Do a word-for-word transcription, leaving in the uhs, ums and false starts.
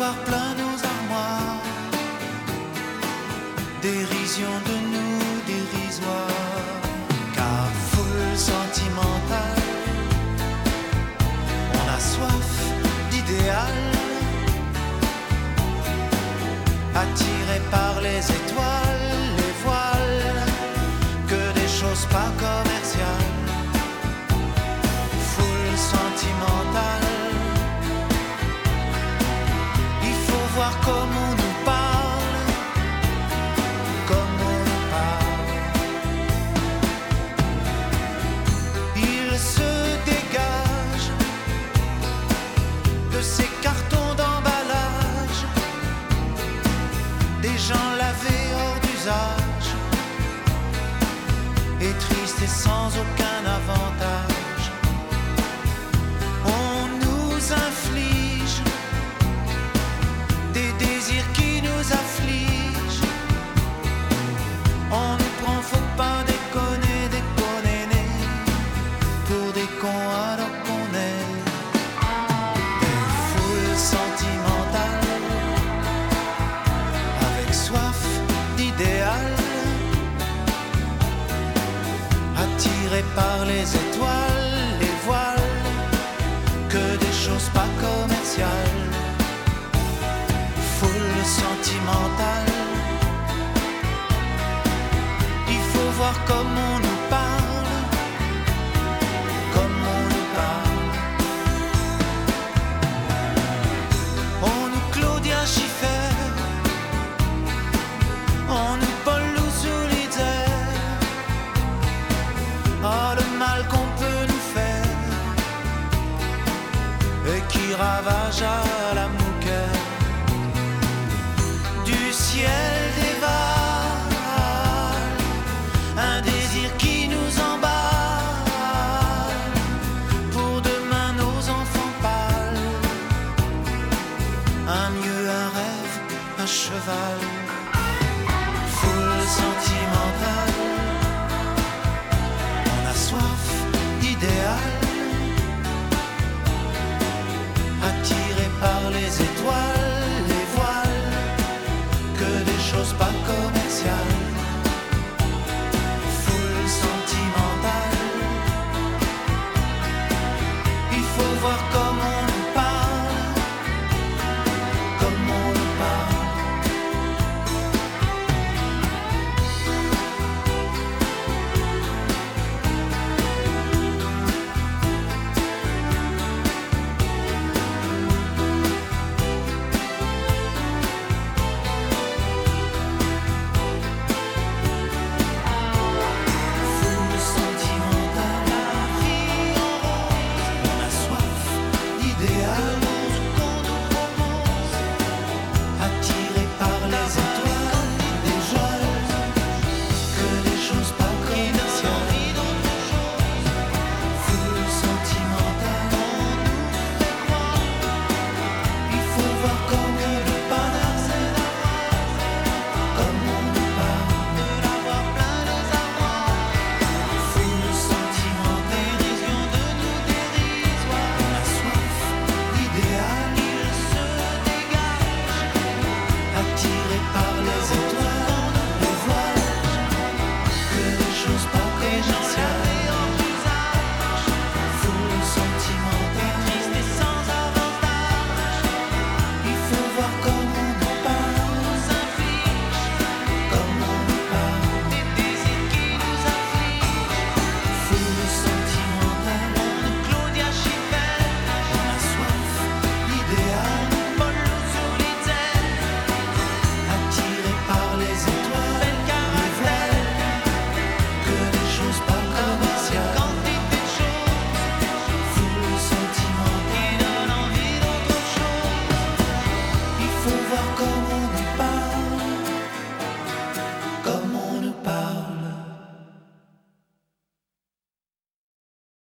avoir plein nos armoires, dérision de nous dérisoire, car foule sentimentale, on a soif d'idéal, attiré par les étoiles, les voiles, que des choses pas commerciales, foule sentimentale. Il faut voir comment on nous parle, comme on nous parle. Il se dégage de ces cartons d'emballage, des gens lavés hors d'usage, et tristes et sans aucun avantage. On nous inflige des désirs qui nous affligent. On nous prend, faut pas déconner, déconner, né, pour des cons alors qu'on est des foules sentimentales, avec soif d'idéal, attirés par les étoiles, les voiles, que des choses pas commerciales, foule sentimentale. Il faut voir comment on nous parle, comme on nous parle. On nous Claudia Schiffer, on nous Paul Louis-Solitaire. Oh, le mal qu'on peut nous faire et qui ravage à la mouquette du ciel dévale, un désir qui nous emballe, pour demain nos enfants pâles, un mieux, un rêve, un cheval, foule sentimentale. On a soif d'idéal,